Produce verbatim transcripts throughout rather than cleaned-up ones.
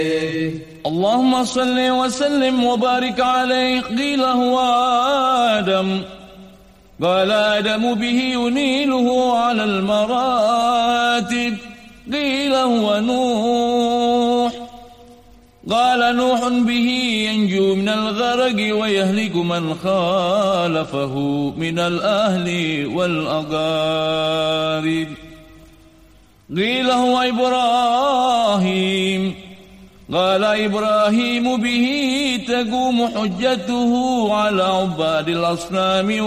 اللهم صل وسلم وبارك عليه. قيل هو آدم، قال آدم به ينيله على المراتب. قيل هو نوح، قال نوح به ينجو من الغرق ويهلك من خالفه من الأهل والأقارب. قيل هو إبراهيم، قال إبراهيم به تقوم حجته على عباد الأصنام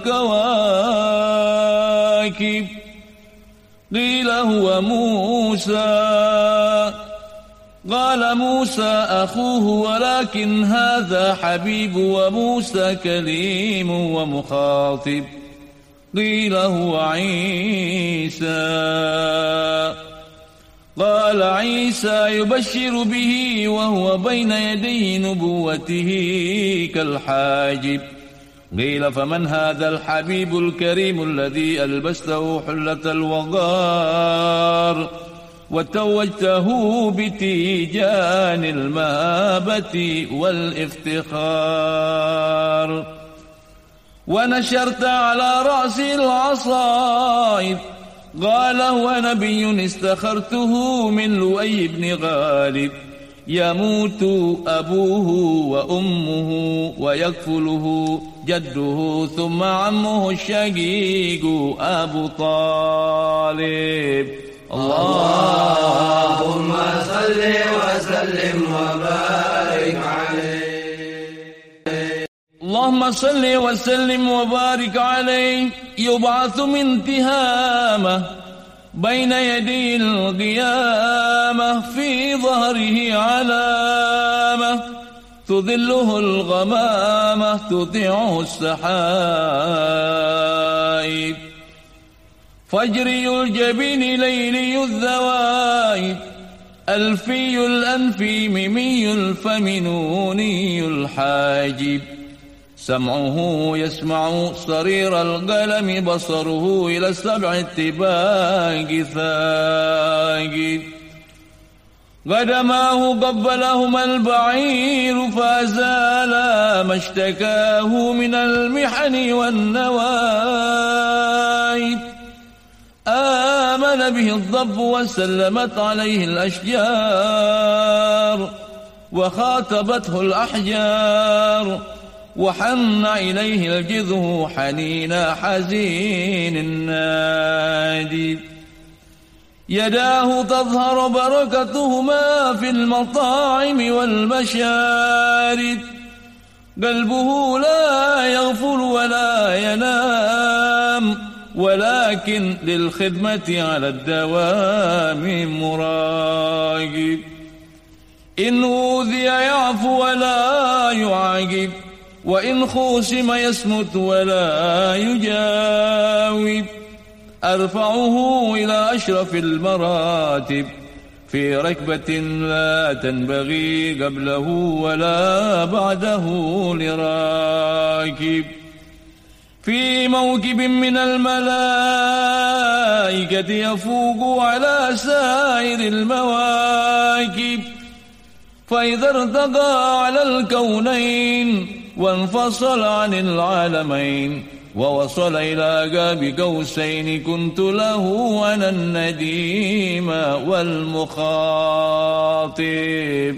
والكواكب. قيل هو موسى، قال موسى أخوه ولكن هذا حبيب وموسى كليم ومخاطب. قيل هو عيسى، قال عيسى يبشر به وهو بين يدي نبوته كالحاجب. قيل فمن هذا الحبيب الكريم الذي ألبسته حلة الوقار وتوجته بتيجان المهابة والافتخار ونشرت على رأسي العصائب. قال هو نبي استخرته من لؤي بن غالب، يموت أبوه وأمه ويكفله جده ثم عمه الشقيق أبو طالب. اللهم صل وسلم وبارك عليه. اللهم صل وسلم وبارك عليه. يبعث من تهامه بين يدي القيامة، في ظهره علامة تظله الغمامة تطيعه السحائب. فجري الجبين ليلي الذوائب، ألفي الأنف ميمي الفم نوني الحاجب. سمعه يسمع صرير القلم، بصره إلى السبع اتباق ثاقب. قدماه قبلهما البعير فأزالا ما اشتكاه من المحن والنوائب. آمن به الضب وسلمت عليه الأشجار، وخاطبته الأحجار، وحن إليه الجذع حنين حزين النادي. يداه تظهر بركتهما في المطاعم والمشارب. قلبه لا يغفل ولا ينام، ولكن للخدمة على الدوام مراقب. إن أوذي يعفو ولا يعاقب، وإن خوسم يصمت ولا يجاوب. أرفعه إلى أشرف المراتب، في ركبة لا تنبغي قبله ولا بعده لراكب. في موكب من الملائكة يفوق على سائر المواكب. فإذا ارتقى على الكونين وانفصل عن العالمين، ووصل إلى قاب قوسين، كنت له أنا النديم والمخاطب.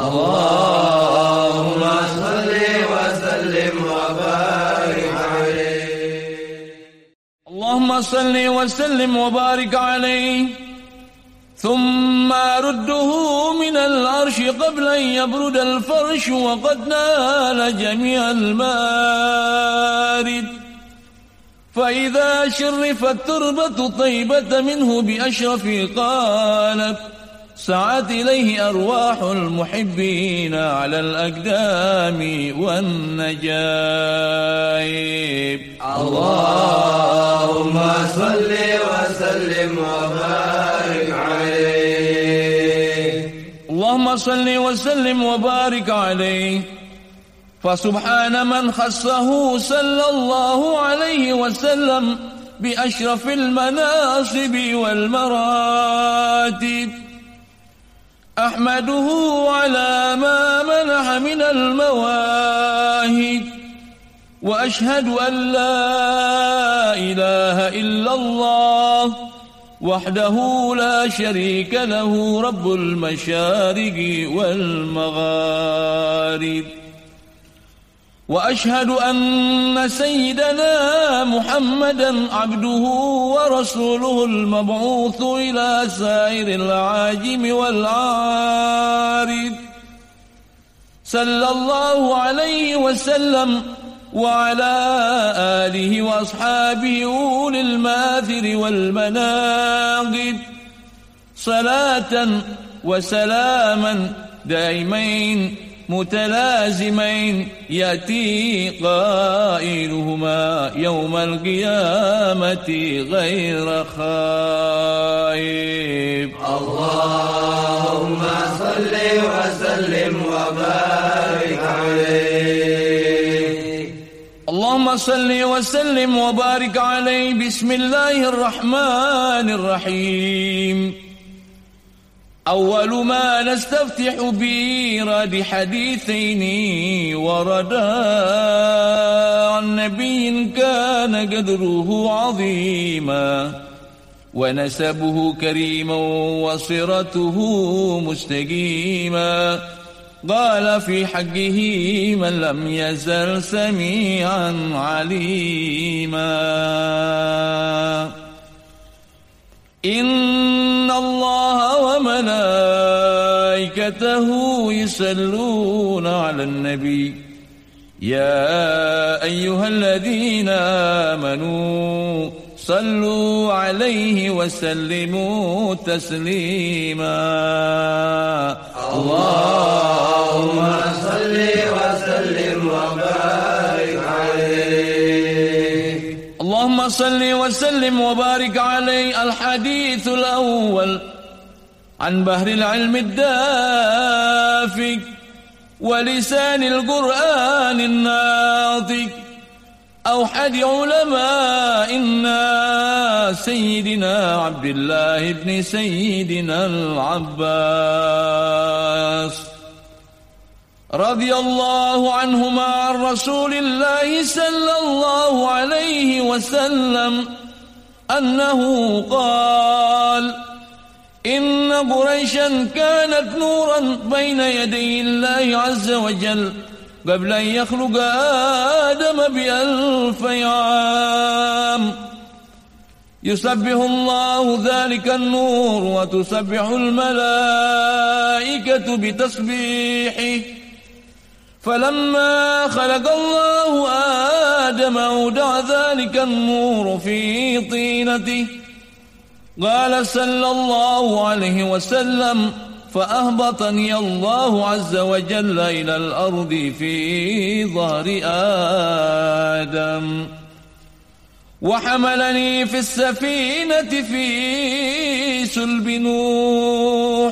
اللهم صل وسلم وبارك عليه. اللهم صل وسلم وبارك عليه. ثم رده من العرش قبل أن يبرد الفرش، وقد نال جميع المارد. فإذا شرفت تربة طيبة منه بأشرف قالت، سعت إليه أرواح المحبين على الأقدام والنجائب. اللهم صل وسلم وبارك عليه. اللهم صل وسلم وبارك عليه. فسبحان من خصه صلى الله عليه وسلم بأشرف المناصب والمراتب. أحمده على ما منح من المواهب وأشهد أن لا إله إلا الله وحده لا شريك له رب المشارق والمغارب وأشهد أن سيدنا محمدا عبده ورسوله المبعوث إلى سائر العاجم والعارب صلى الله عليه وسلم وعلى آله وأصحابه أولي الماثر والمناقب صلاة وسلاما دائمين متلازمين يأتي قائلهما يوم القيامة غير خائب. اللهم صل وسلم وبارك عليه. اللهم صل وسلم وبارك عليه. بسم الله الرحمن الرحيم. أول ما نستفتح بإيراد حديثين وردا عن نبي كان قدره عظيما ونسبه كريما وصرته مستقيما. قال في حقه من لم يزل سميعا عليما. إن الله وملائكته يصلون على النبي يا أيها الذين آمنوا صلوا عليه وسلموا تسليما. اللهم صل وسلم وبارك عليه. اللهم صل وسلم وبارك عليه. الحديث الأول عن بحر العلم الدافق ولسان القرآن الناطق أوحد علمائنا سيدنا عبد الله بن سيدنا العباس رضي الله عنهما عن رسول الله صلى الله عليه وسلم أنه قال: إن قريشا كانت نورا بين يدي الله عز وجل قبل أن يخلق آدم بألف عام، يسبح الله ذلك النور وتسبح الملائكة بتسبيحه. فلما خلق الله آدم أودع ذلك النور في طينته. قال صلى الله عليه وسلم: فأهبطني الله عز وجل إلى الأرض في ظهر آدم، وحملني في السفينة في سلب نوح،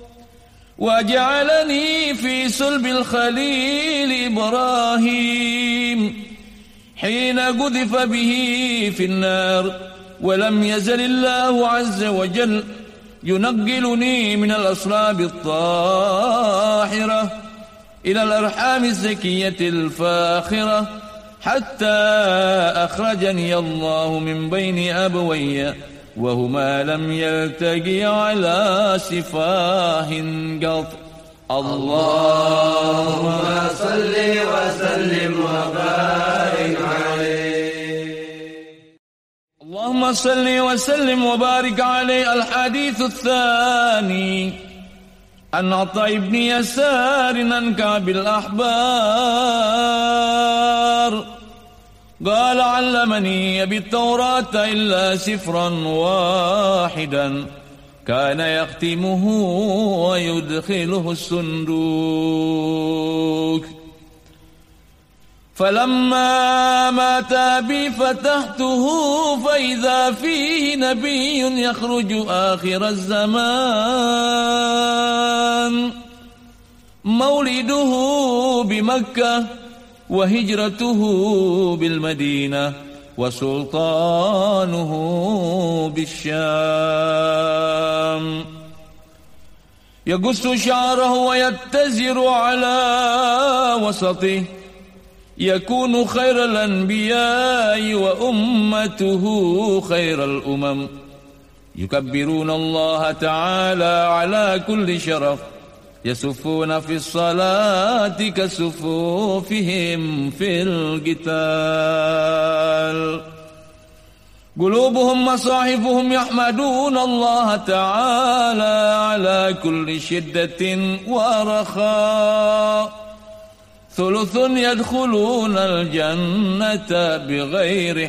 وجعلني في سلب الخليل إبراهيم حين قذف به في النار. ولم يزل الله عز وجل ينقلني من الأصلاب الطاهرة إلى الأرحام الزكية الفاخرة حتى أخرجني الله من بين أبوي وهما لم يلتقي على سفاه قط. اللهم صل وسلم وبارك عليه. اللهم صل وسلم وبارك عليه. الحديث الثاني عن عطاء بن يسار عن كعب الأحبار قال: علمني بالتوراة إلا سفرا واحدا كان يختمه ويدخله الصندوق. فلما مات أبي فتحته فإذا فيه نبي يخرج آخر الزمان، مولده بمكة وهجرته بالمدينة وسلطانه بالشام. يقص شعره ويتزر على وسطه، يكون خير الأنبياء وأمته خير الأمم، يكبرون الله تعالى على كل شرف، يصفون في الصلاة كصفوفهم في القتال. قلوبهم مصاحفهم يحمدون الله تعالى على كل شدة ورخاء. ثلث يدخلون الجنة بغير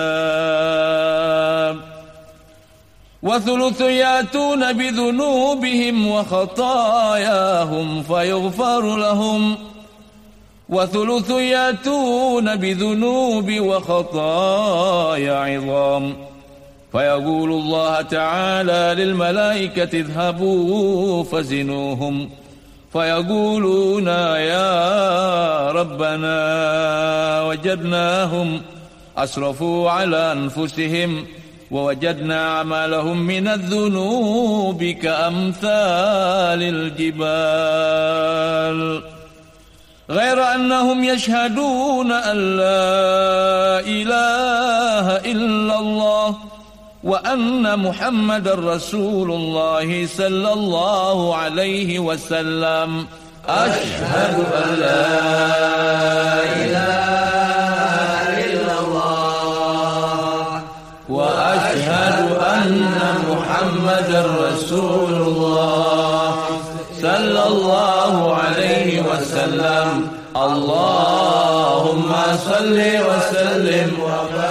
حساب، وثلث يأتون بذنوبهم وخطاياهم فيغفر لهم، وثلث يأتون بذنوب وخطايا عظام، فيقول الله تعالى للملائكة اذهبوا فزنوهم، فيقولون يا ربنا وجدناهم أسرفوا على أنفسهم ووجدنا أعمالهم من الذنوب كأمثال الجبال، غير أنهم يشهدون أن لا إله إلا الله وأن محمد رسول الله صلى الله عليه وسلم. أشهد أن لا إله إلا الله وأشهد أن محمد رسول الله صلى الله عليه وسلم. اللهم صل وسلم وبارك